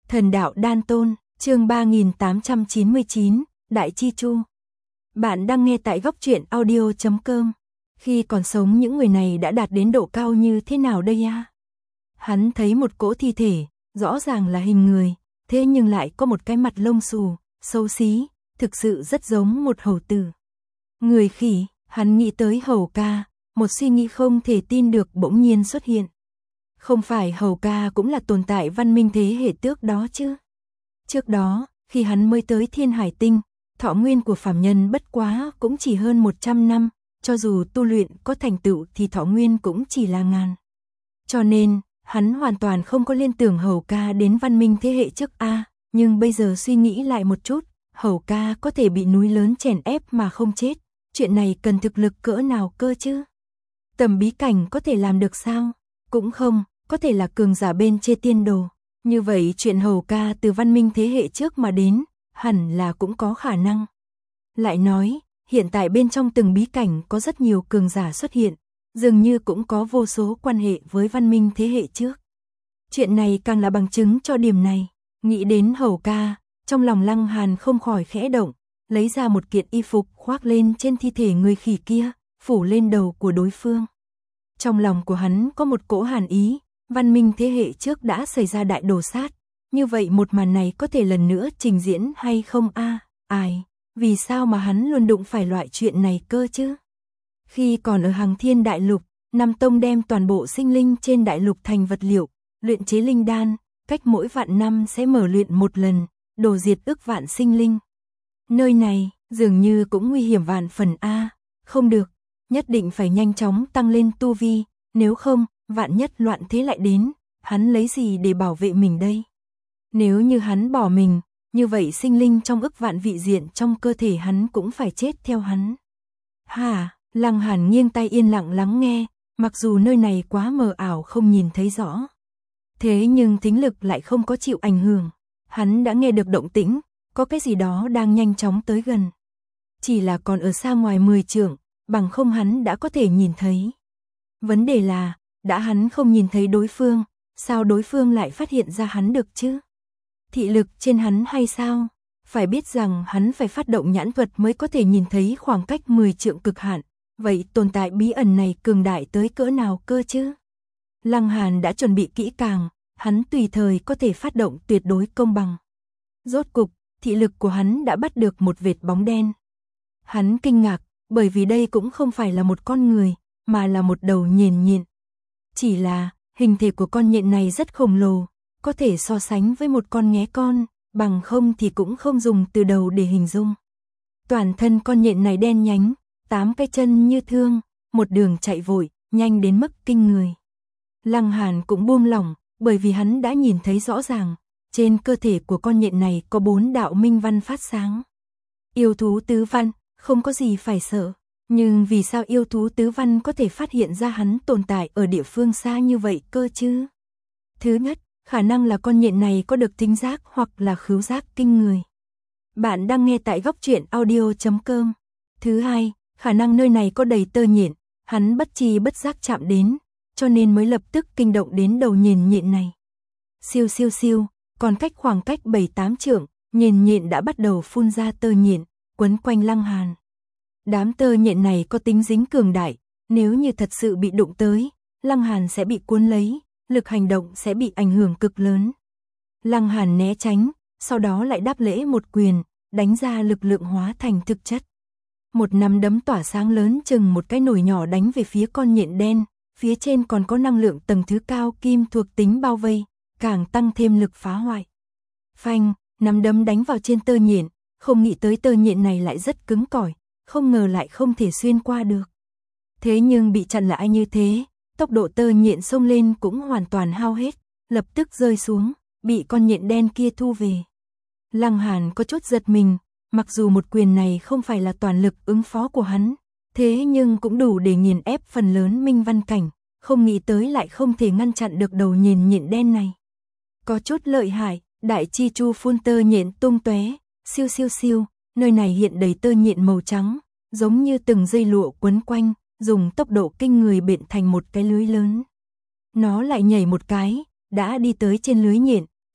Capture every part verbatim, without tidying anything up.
Thần đạo đan tôn, chương ba nghìn tám trăm chín mươi chín, Đại Chi Chu. Bạn đang nghe tại góc truyện audio chấm com. Khi còn sống những người này đã đạt đến độ cao như thế nào đây à? Hắn thấy một cỗ thi thể, rõ ràng là hình người, thế nhưng lại có một cái mặt lông xù, xấu xí, thực sự rất giống một hầu tử. Người khỉ, hắn nghĩ tới hầu ca, một suy nghĩ không thể tin được bỗng nhiên xuất hiện. Không phải hầu ca cũng là tồn tại văn minh thế hệ trước đó chứ? Trước đó, khi hắn mới tới Thiên Hải Tinh, thọ nguyên của phàm nhân bất quá cũng chỉ hơn một trăm năm, cho dù tu luyện có thành tựu thì thọ nguyên cũng chỉ là ngàn. Cho nên, hắn hoàn toàn không có liên tưởng hầu ca đến văn minh thế hệ trước a, nhưng bây giờ suy nghĩ lại một chút, hầu ca có thể bị núi lớn chèn ép mà không chết, chuyện này cần thực lực cỡ nào cơ chứ? Tầm bí cảnh có thể làm được sao? Cũng không, có thể là cường giả bên trên tiên đồ. Như vậy chuyện hầu ca từ văn minh thế hệ trước mà đến, hẳn là cũng có khả năng. Lại nói, hiện tại bên trong từng bí cảnh có rất nhiều cường giả xuất hiện, dường như cũng có vô số quan hệ với văn minh thế hệ trước. Chuyện này càng là bằng chứng cho điểm này. Nghĩ đến hầu ca, trong lòng Lăng Hàn không khỏi khẽ động, lấy ra một kiện y phục khoác lên trên thi thể người khỉ kia, phủ lên đầu của đối phương. Trong lòng của hắn có một cỗ hàn ý, văn minh thế hệ trước đã xảy ra đại đồ sát, như vậy một màn này có thể lần nữa trình diễn hay không a? À, ai, vì sao mà hắn luôn đụng phải loại chuyện này cơ chứ? Khi còn ở Hằng Thiên Đại Lục, Nam Tông đem toàn bộ sinh linh trên đại lục thành vật liệu, luyện chế linh đan, cách mỗi vạn năm sẽ mở luyện một lần, đồ diệt ức vạn sinh linh. Nơi này, dường như cũng nguy hiểm vạn phần a, không được, nhất định phải nhanh chóng tăng lên tu vi, nếu không, vạn nhất loạn thế lại đến, hắn lấy gì để bảo vệ mình đây? Nếu như hắn bỏ mình, như vậy sinh linh trong ức vạn vị diện trong cơ thể hắn cũng phải chết theo hắn. Hả? Lăng Hàn nghiêng tay yên lặng lắng nghe, mặc dù nơi này quá mờ ảo không nhìn thấy rõ. Thế nhưng thính lực lại không có chịu ảnh hưởng, hắn đã nghe được động tĩnh, có cái gì đó đang nhanh chóng tới gần. Chỉ là còn ở xa ngoài mười trượng, bằng không hắn đã có thể nhìn thấy. Vấn đề là, đã hắn không nhìn thấy đối phương, sao đối phương lại phát hiện ra hắn được chứ? Thị lực trên hắn hay sao? Phải biết rằng hắn phải phát động nhãn thuật mới có thể nhìn thấy khoảng cách mười trượng cực hạn, vậy tồn tại bí ẩn này cường đại tới cỡ nào cơ chứ? Lăng Hàn đã chuẩn bị kỹ càng, hắn tùy thời có thể phát động tuyệt đối công bằng. Rốt cục, thị lực của hắn đã bắt được một vệt bóng đen. Hắn kinh ngạc, bởi vì đây cũng không phải là một con người, mà là một đầu nhện nhện. Chỉ là, hình thể của con nhện này rất khổng lồ, có thể so sánh với một con nghé con, bằng không thì cũng không dùng từ đầu để hình dung. Toàn thân con nhện này đen nhánh, tám cái chân như thương, một đường chạy vội, nhanh đến mức kinh người. Lăng Hàn cũng buông lỏng, bởi vì hắn đã nhìn thấy rõ ràng, trên cơ thể của con nhện này có bốn đạo minh văn phát sáng. Yêu thú tứ văn, không có gì phải sợ. Nhưng vì sao yêu thú tứ văn có thể phát hiện ra hắn tồn tại ở địa phương xa như vậy cơ chứ? Thứ nhất, khả năng là con nhện này có được thính giác hoặc là khứu giác kinh người. Bạn đang nghe tại góc truyện audio chấm com. Thứ hai, khả năng nơi này có đầy tơ nhện, hắn bất tri bất giác chạm đến, cho nên mới lập tức kinh động đến đầu nhện nhện này. Siêu siêu siêu, còn cách khoảng cách bảy tám trượng, nhện nhện đã bắt đầu phun ra tơ nhện, quấn quanh Lăng Hàn. Đám tơ nhện này có tính dính cường đại, nếu như thật sự bị đụng tới, Lăng Hàn sẽ bị cuốn lấy, lực hành động sẽ bị ảnh hưởng cực lớn. Lăng Hàn né tránh, sau đó lại đáp lễ một quyền, đánh ra lực lượng hóa thành thực chất. Một nắm đấm tỏa sáng lớn chừng một cái nồi nhỏ đánh về phía con nhện đen, phía trên còn có năng lượng tầng thứ cao kim thuộc tính bao vây, càng tăng thêm lực phá hoại. Phanh, nắm đấm đánh vào trên tơ nhện, không nghĩ tới tơ nhện này lại rất cứng cỏi, không ngờ lại không thể xuyên qua được. Thế nhưng bị chặn lại như thế, tốc độ tơ nhện xông lên cũng hoàn toàn hao hết, lập tức rơi xuống, bị con nhện đen kia thu về. Lăng Hàn có chút giật mình, mặc dù một quyền này không phải là toàn lực ứng phó của hắn, thế nhưng cũng đủ để nghiền ép phần lớn minh văn cảnh, không nghĩ tới lại không thể ngăn chặn được đầu nhện nhện đen này. Có chút lợi hại, Đại Chi Chu phun tơ nhện tung tóe, siêu siêu siêu, nơi này hiện đầy tơ nhện màu trắng, giống như từng dây lụa quấn quanh, dùng tốc độ kinh người bện thành một cái lưới lớn. Nó lại nhảy một cái, đã đi tới trên lưới nhện,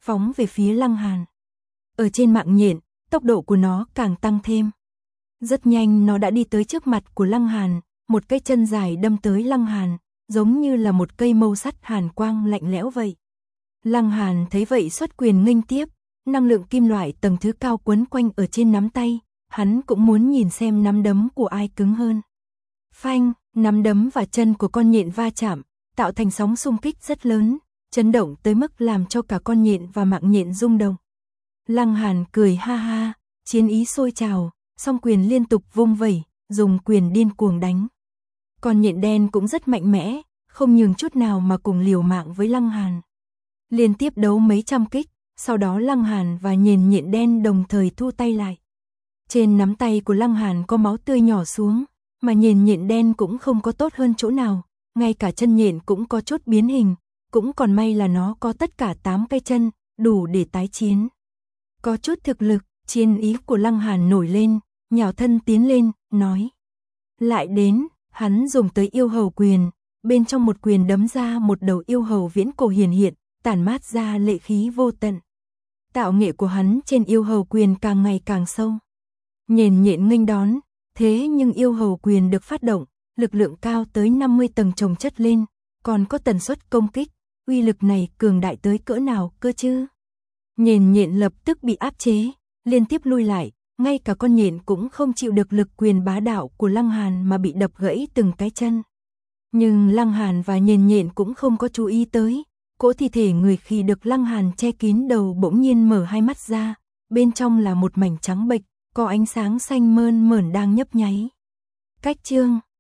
phóng về phía Lăng Hàn. Ở trên mạng nhện, tốc độ của nó càng tăng thêm. Rất nhanh nó đã đi tới trước mặt của Lăng Hàn, một cái chân dài đâm tới Lăng Hàn, giống như là một cây mâu sắt hàn quang lạnh lẽo vậy. Lăng Hàn thấy vậy xuất quyền nghênh tiếp, năng lượng kim loại tầng thứ cao quấn quanh ở trên nắm tay, hắn cũng muốn nhìn xem nắm đấm của ai cứng hơn. Phanh, nắm đấm và chân của con nhện va chạm, tạo thành sóng xung kích rất lớn, chấn động tới mức làm cho cả con nhện và mạng nhện rung động. Lăng Hàn cười ha ha, chiến ý sôi trào, song quyền liên tục vung vẩy, dùng quyền điên cuồng đánh. Con nhện đen cũng rất mạnh mẽ, không nhường chút nào mà cùng liều mạng với Lăng Hàn. Liên tiếp đấu mấy trăm kích, sau đó Lăng Hàn và nhện nhện đen đồng thời thu tay lại. Trên nắm tay của Lăng Hàn có máu tươi nhỏ xuống, mà nhện nhện đen cũng không có tốt hơn chỗ nào, ngay cả chân nhện cũng có chút biến hình, cũng còn may là nó có tất cả tám cái chân, đủ để tái chiến. Có chút thực lực, chiến ý của Lăng Hàn nổi lên, nhào thân tiến lên, nói. Lại đến, hắn dùng tới yêu hầu quyền, bên trong một quyền đấm ra một đầu yêu hầu viễn cổ hiển hiện, tản mát ra lệ khí vô tận. Tạo nghệ của hắn trên yêu hầu quyền càng ngày càng sâu. Nhện nhện nghênh đón, thế nhưng yêu hầu quyền được phát động, lực lượng cao tới năm mươi tầng chồng chất lên, còn có tần suất công kích, uy lực này cường đại tới cỡ nào cơ chứ? Nhện nhện lập tức bị áp chế, liên tiếp lui lại, ngay cả con nhện cũng không chịu được lực quyền bá đạo của Lăng Hàn mà bị đập gãy từng cái chân. Nhưng Lăng Hàn và nhện nhện cũng không có chú ý tới, cỗ thi thể người khi được Lăng Hàn che kín đầu bỗng nhiên mở hai mắt ra, bên trong là một mảnh trắng bệch, có ánh sáng xanh mơn mởn đang nhấp nháy. Cách chương